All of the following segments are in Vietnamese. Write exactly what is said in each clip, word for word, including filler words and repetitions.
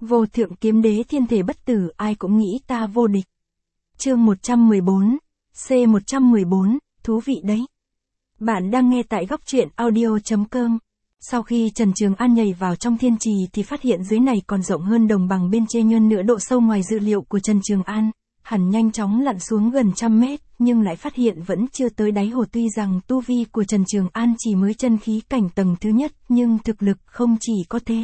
Vô thượng kiếm đế thiên thể bất tử, ai cũng nghĩ ta vô địch. Chương một trăm mười bốn, C một trăm mười bốn, thú vị đấy. Bạn đang nghe tại góc truyện audio chấm com. Sau khi Trần Trường An nhảy vào trong thiên trì thì phát hiện dưới này còn rộng hơn đồng bằng bên trên nhân nữa, độ sâu ngoài dự liệu của Trần Trường An. Hắn nhanh chóng lặn xuống gần trăm mét, nhưng lại phát hiện vẫn chưa tới đáy hồ. Tuy rằng tu vi của Trần Trường An chỉ mới chân khí cảnh tầng thứ nhất, nhưng thực lực không chỉ có thế.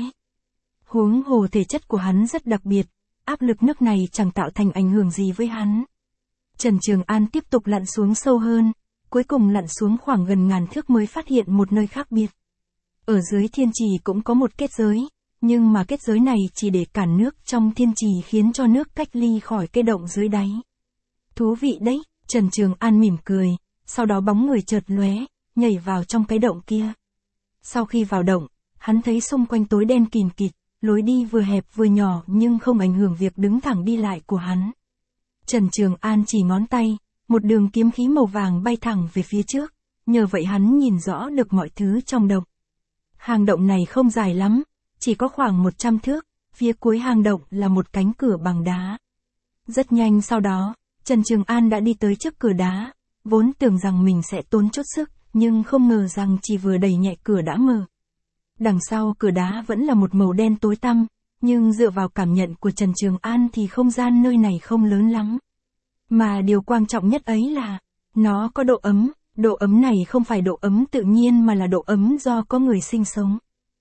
Huống hồ thể chất của hắn rất đặc biệt, áp lực nước này chẳng tạo thành ảnh hưởng gì với hắn. Trần Trường An tiếp tục lặn xuống sâu hơn, cuối cùng lặn xuống khoảng gần ngàn thước mới phát hiện một nơi khác biệt. Ở dưới thiên trì cũng có một kết giới, nhưng mà kết giới này chỉ để cản nước trong thiên trì, khiến cho nước cách ly khỏi cái động dưới đáy. Thú vị đấy, Trần Trường An mỉm cười, sau đó bóng người chợt lóe, nhảy vào trong cái động kia. Sau khi vào động, hắn thấy xung quanh tối đen kìm kịt, lối đi vừa hẹp vừa nhỏ nhưng không ảnh hưởng việc đứng thẳng đi lại của hắn. Trần Trường An chỉ ngón tay, một đường kiếm khí màu vàng bay thẳng về phía trước, nhờ vậy hắn nhìn rõ được mọi thứ trong động. Hang động này không dài lắm, chỉ có khoảng một trăm thước, phía cuối hang động là một cánh cửa bằng đá. Rất nhanh sau đó, Trần Trường An đã đi tới trước cửa đá, vốn tưởng rằng mình sẽ tốn chút sức, nhưng không ngờ rằng chỉ vừa đẩy nhẹ cửa đã mở. Đằng sau cửa đá vẫn là một màu đen tối tăm, nhưng dựa vào cảm nhận của Trần Trường An thì không gian nơi này không lớn lắm. Mà điều quan trọng nhất ấy là, nó có độ ấm, độ ấm này không phải độ ấm tự nhiên mà là độ ấm do có người sinh sống.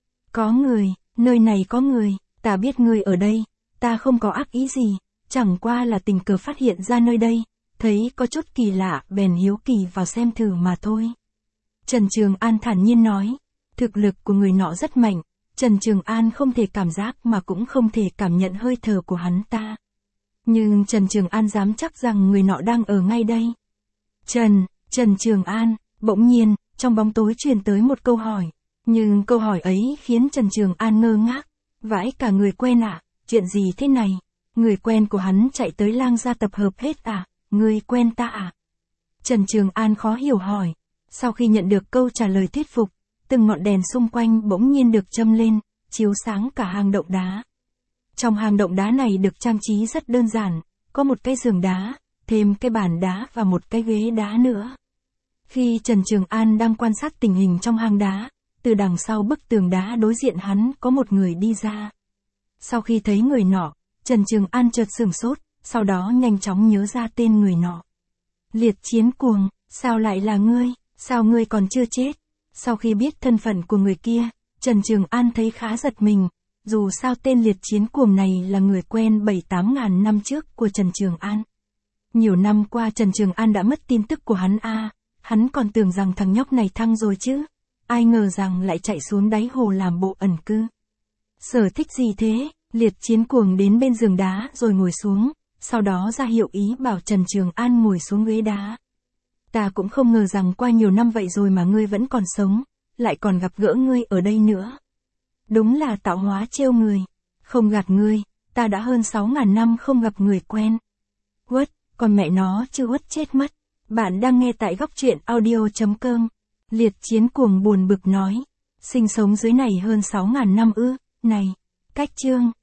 Có người, nơi này có người, ta biết ngươi ở đây, ta không có ác ý gì, chẳng qua là tình cờ phát hiện ra nơi đây, thấy có chút kỳ lạ bèn hiếu kỳ vào xem thử mà thôi. Trần Trường An thản nhiên nói, thực lực của người nọ rất mạnh, Trần Trường An không thể cảm giác mà cũng không thể cảm nhận hơi thở của hắn ta. Nhưng Trần Trường An dám chắc rằng người nọ đang ở ngay đây. Trần, Trần Trường An, bỗng nhiên, trong bóng tối truyền tới một câu hỏi. Nhưng câu hỏi ấy khiến Trần Trường An ngơ ngác. Vãi cả, người quen à, chuyện gì thế này? Người quen của hắn chạy tới Lang gia tập hợp hết à, ngươi quen ta à? Trần Trường An khó hiểu hỏi. Sau khi nhận được câu trả lời thuyết phục, từng ngọn đèn xung quanh bỗng nhiên được châm lên, chiếu sáng cả hang động đá. Trong hang động đá này được trang trí rất đơn giản, có một cái giường đá, thêm cái bàn đá và một cái ghế đá nữa. Khi Trần Trường An đang quan sát tình hình trong hang đá, từ đằng sau bức tường đá đối diện hắn có một người đi ra. Sau khi thấy người nọ, Trần Trường An chợt sửng sốt, sau đó nhanh chóng nhớ ra tên người nọ. Liệt Chiến Cuồng, sao lại là ngươi, sao ngươi còn chưa chết? Sau khi biết thân phận của người kia, Trần Trường An thấy khá giật mình, dù sao tên Liệt Chiến Cuồng này là người quen bảy tám ngàn năm trước của Trần Trường An. Nhiều năm qua Trần Trường An đã mất tin tức của hắn a, à, hắn còn tưởng rằng thằng nhóc này thăng rồi chứ, ai ngờ rằng lại chạy xuống đáy hồ làm bộ ẩn cư. Sở thích gì thế? Liệt Chiến Cuồng đến bên giường đá rồi ngồi xuống, sau đó ra hiệu ý bảo Trần Trường An ngồi xuống ghế đá. Ta cũng không ngờ rằng qua nhiều năm vậy rồi mà ngươi vẫn còn sống, lại còn gặp gỡ ngươi ở đây nữa. Đúng là tạo hóa trêu người. Không gạt ngươi, ta đã hơn sáu ngàn năm không gặp người quen. Uất, còn mẹ nó chưa uất chết mất. Bạn đang nghe tại góc truyện audio chấm com. Liệt Chiến Cuồng buồn bực nói. Sinh sống dưới này hơn sáu ngàn năm ư, này, cách chương.